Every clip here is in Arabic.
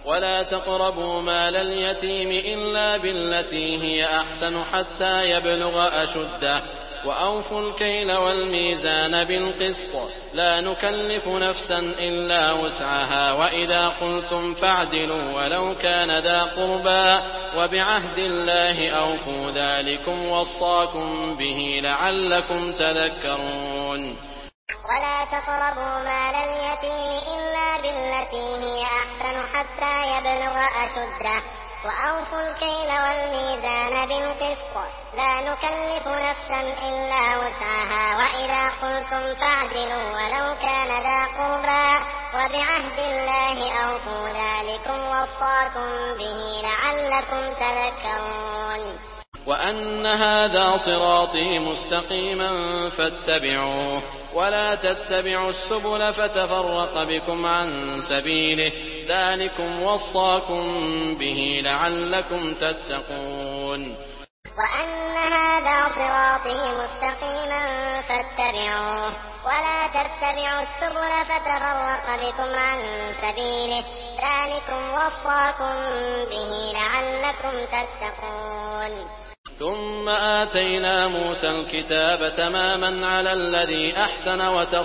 ولا تقربوا مال اليتيم إلا بالتي هي أحسن حتى يبلغ أشده وأوفوا الكيل والميزان بالقسط لا نكلف نفسا إلا وسعها وإذا قلتم فاعدلوا ولو كان ذا قربى وبعهد الله أوفوا ذلكم وصاكم به لعلكم تذكرون. ولا تقربوا مال اليتيم إلا بالتي هي أحسن حتى يبلغ أشده وأوفوا الكيل والميزان بالقسط لا نكلف نفسا إلا وسعها وإذا قلتم فاعدلوا ولو كان ذا قربى وبعهد الله أوفوا ذلكم وصاكم به لعلكم تذكرون. وأن هذا صراطي مستقيما فاتبعوه ولا تتبعوا السبل فتفرق بكم عن سبيله ذلكم وصاكم به لعلكم تتقون. وأن هذا صراطي مستقيما فاتبعوه ولا تتبعوا السبل فتفرق بكم عن سبيله ذلكم وصاكم به لعلكم تتقون. ثم آتينا موسى الكتاب تماما على الذي أحسن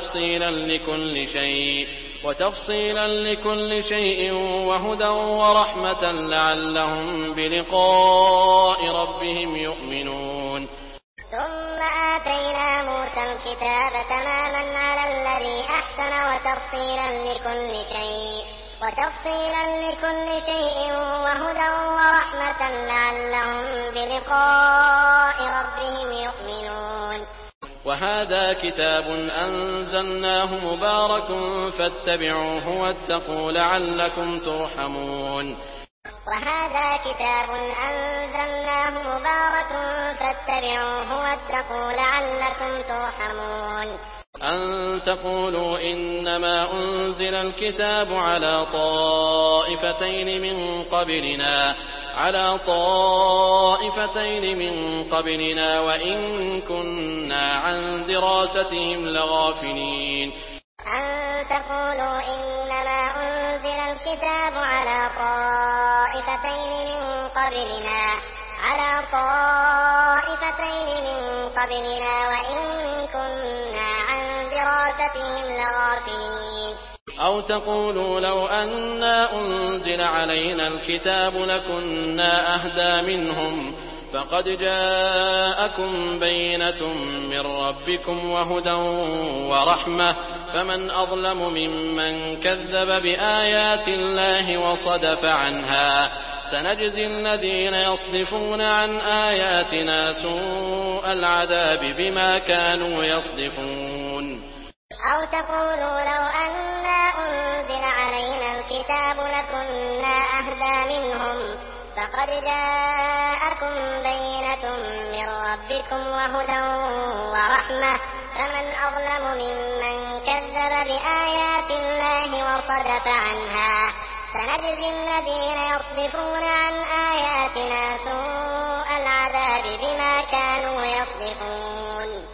وتفصيلا لكل شيء وهدى ورحمة لعلهم بلقاء ربهم يؤمنون. ثم آتينا موسى الكتاب تماما على الذي أحسن وتفصيلا لكل شيء وهدى ورحمة لعلهم بلقاء ربهم يؤمنون. وهذا كتاب أنزلناه مبارك فاتبعوه واتقوا لعلكم ترحمون. وهذا كتاب أنزلناه مبارك فاتبعوه واتقوا لعلكم ترحمون. أن تقولوا إنما أنزل الكتاب على طائفتين من قبلنا وإن كنا عن دراستهم لغافلين. أن تقولوا إنما أنزل الكتاب على طائفتين من قبلنا وإن كنا عن دراستهم لغافلين. أو تقولوا لو أنا أنزل علينا الكتاب لكنا أهدى منهم فقد جاءكم بينة من ربكم وهدى ورحمة فمن أظلم ممن كذب بآيات الله وصدف عنها سنجزي الذين يصدفون عن آياتنا سوء العذاب بما كانوا يصدفون. أو تقولوا لو أنا أنزل علينا الكتاب لكنا أهدى منهم فقد جاءكم بينة من ربكم وهدى ورحمة فمن أظلم ممن كذب بآيات الله وصدف عنها سنجزي الذين يصدفون عن آياتنا سوء العذاب بما كانوا يصدفون.